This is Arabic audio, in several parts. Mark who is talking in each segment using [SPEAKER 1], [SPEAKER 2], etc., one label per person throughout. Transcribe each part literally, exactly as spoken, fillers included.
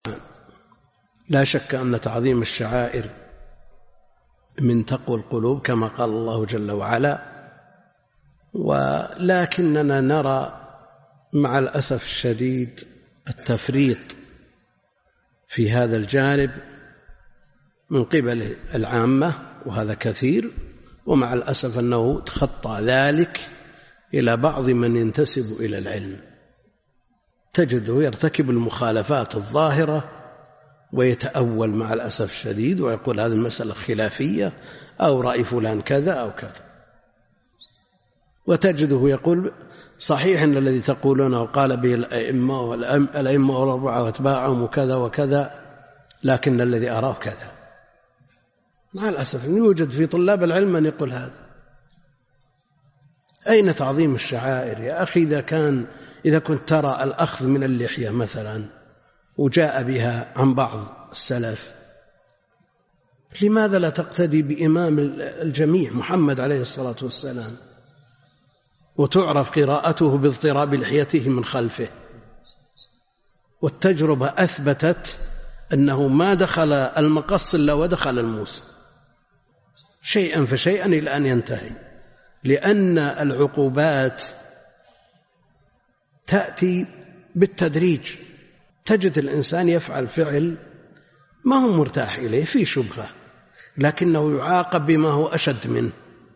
[SPEAKER 1] لا شك أن تعظيم الشعائر من تقوى القلوب كما قال الله جل وعلا، ولكننا نرى مع الأسف الشديد التفريط في هذا الجانب من قبل العامة، وهذا كثير، ومع الأسف أنه تخطى ذلك إلى بعض من ينتسب إلى العلم، تجده يرتكب المخالفات الظاهرة ويتأول مع الأسف الشديد ويقول هذه المسألة خلافية أو رأي فلان كذا أو كذا، وتجده يقول صحيح أن الذي تقولونه قال به الأئمة والأئمة والأربعة واتباعهم وكذا وكذا، لكن الذي أراه كذا. مع الأسف أن يوجد في طلاب العلم من يقول هذا. أين تعظيم الشعائر يا أخي؟ إذا كان إذا كنت ترى الأخذ من اللحية مثلا وجاء بها عن بعض السلف، لماذا لا تقتدي بإمام الجميع محمد عليه الصلاة والسلام وتعرف قراءته باضطراب لحيته من خلفه؟ والتجربة أثبتت أنه ما دخل المقص إلا ودخل الموس، شيئا فشيئا إلى أن ينتهي، لأن العقوبات تأتي بالتدريج. تجد الإنسان يفعل فعل ما هو مرتاح إليه، في شبهة، لكنه يعاقب بما هو أشد منه،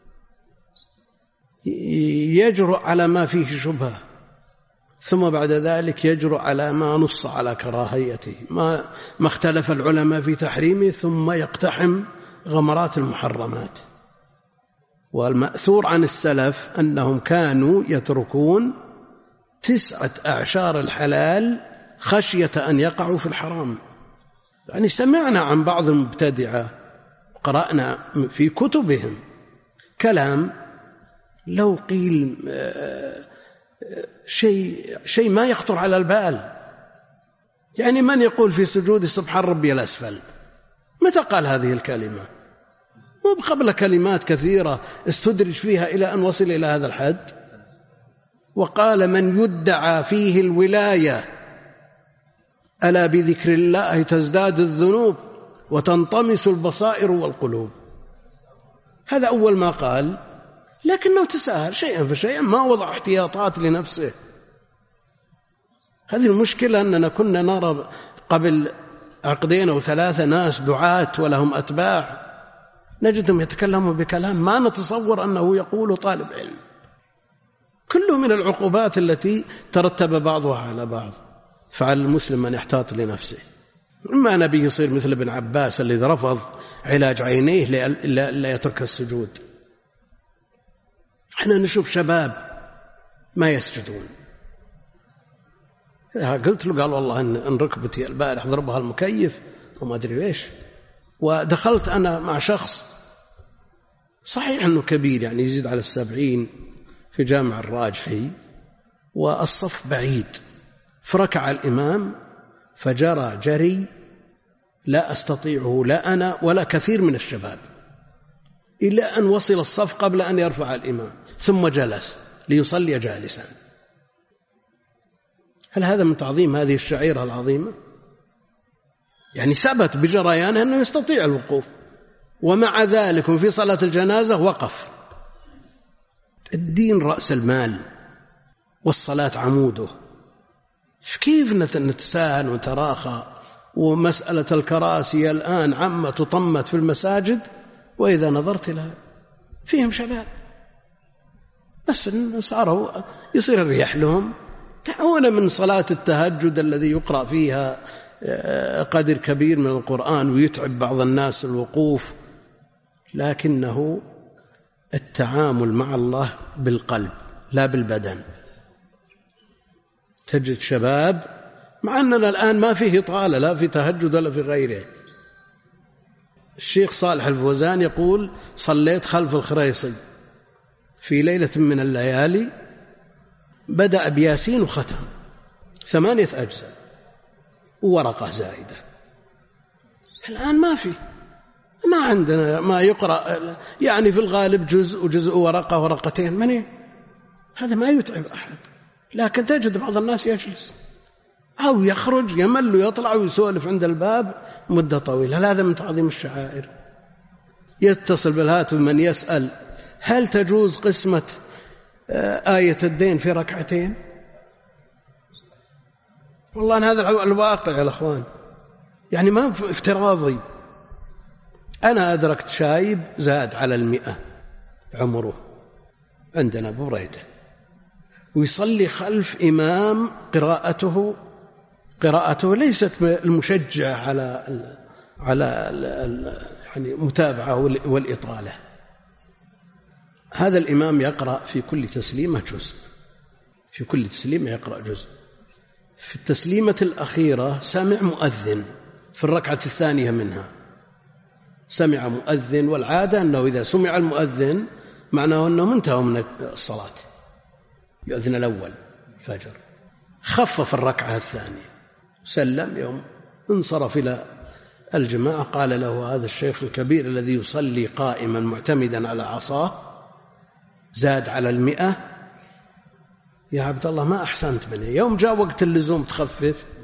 [SPEAKER 1] يجرؤ على ما فيه شبهة، ثم بعد ذلك يجرؤ على ما نص على كراهيته، ما, ما اختلف العلماء في تحريمه، ثم يقتحم غمرات المحرمات. والمأثور عن السلف أنهم كانوا يتركون تسعة أعشار الحلال خشية أن يقعوا في الحرام. يعني سمعنا عن بعض المبتدعة، قرأنا في كتبهم كلام لو قيل شيء شيء ما يخطر على البال. يعني من يقول في سجود سبحان ربي الأسفل؟ متى قال هذه الكلمة؟ وقبل كلمات كثيرة استدرج فيها إلى أن وصل إلى هذا الحد. وقال من يدعى فيه الولاية ألا بذكر الله تزداد الذنوب وتنطمس البصائر والقلوب. هذا أول ما قال، لكنه تساهل شيئا فشيئا، ما وضع احتياطات لنفسه. هذه المشكلة، أننا كنا نرى قبل عقدين أو ثلاثة ناس دعاة ولهم أتباع، نجدهم يتكلمون بكلام ما نتصور أنه يقول طالب علم. كله من العقوبات التي ترتب بعضها على بعض. فعلى المسلم أن يحتاط لنفسه. ما نبي يصير مثل ابن عباس الذي رفض علاج عينيه لا يترك السجود. احنا نشوف شباب ما يسجدون، قلت له قال والله إن ركبتي البارح ضربها المكيف وما أدري ليش. ودخلت أنا مع شخص صحيح أنه كبير، يعني يزيد على السبعين، في جامع الراجحي، والصف بعيد، فركع الإمام فجرى جري لا أستطيعه لا أنا ولا كثير من الشباب، إلى أن وصل الصف قبل أن يرفع الإمام، ثم جلس ليصلي جالسا. هل هذا من تعظيم هذه الشعيرة العظيمة؟ يعني ثبت بجريانه أنه يستطيع الوقوف، ومع ذلك في صلاة الجنازة وقف. الدين رأس المال والصلاة عموده، كيف نتساهل ونتراخى؟ ومسألة الكراسي الآن عمة طمت في المساجد، وإذا نظرت لها فيهم شباب بس صاروا يصير الرياح لهم، تعون من صلاة التهجد الذي يقرأ فيها قدر كبير من القرآن ويتعب بعض الناس الوقوف. لكنه التعامل مع الله بالقلب لا بالبدن. تجد شباب، مع أننا الآن ما فيه طالة لا في تهجد ولا في غيره. الشيخ صالح الفوزان يقول صليت خلف الخريصي في ليلة من الليالي، بدأ بياسين وختم ثمانية أجزاء وورقة زائدة. الآن ما في، ما عندنا ما يقرأ، يعني في الغالب جزء وجزء ورقة ورقتين، من هذا ما يتعب أحد. لكن تجد بعض الناس يجلس أو يخرج يمل ويطلع ويسولف عند الباب مدة طويلة. هذا من تعظيم الشعائر. يتصل بالهاتف من يسأل هل تجوز قسمة آية الدين في ركعتين؟ والله أن هذا الواقع يا الأخوان، يعني ما افتراضي. أنا أدركت شايب زاد على المئة عمره عندنا بريدة، ويصلي خلف إمام قراءته قراءته ليست المشجعة على على يعني متابعة والإطالة. هذا الإمام يقرأ في كل تسليمة جزء، في كل تسليمة يقرأ جزء. في التسليمة الأخيرة سمع مؤذن في الركعة الثانية منها، سمع مؤذن، والعادة أنه إذا سمع المؤذن معناه أنه انتهى من الصلاة، يؤذن الأول الفجر. خفف الركعة الثانية، سلم، يوم انصرف إلى الجماعة قال له هذا الشيخ الكبير الذي يصلي قائما معتمدا على عصاه زاد على المئة، يا عبد الله ما أحسنت منه، يوم جاء وقت اللزوم تخفف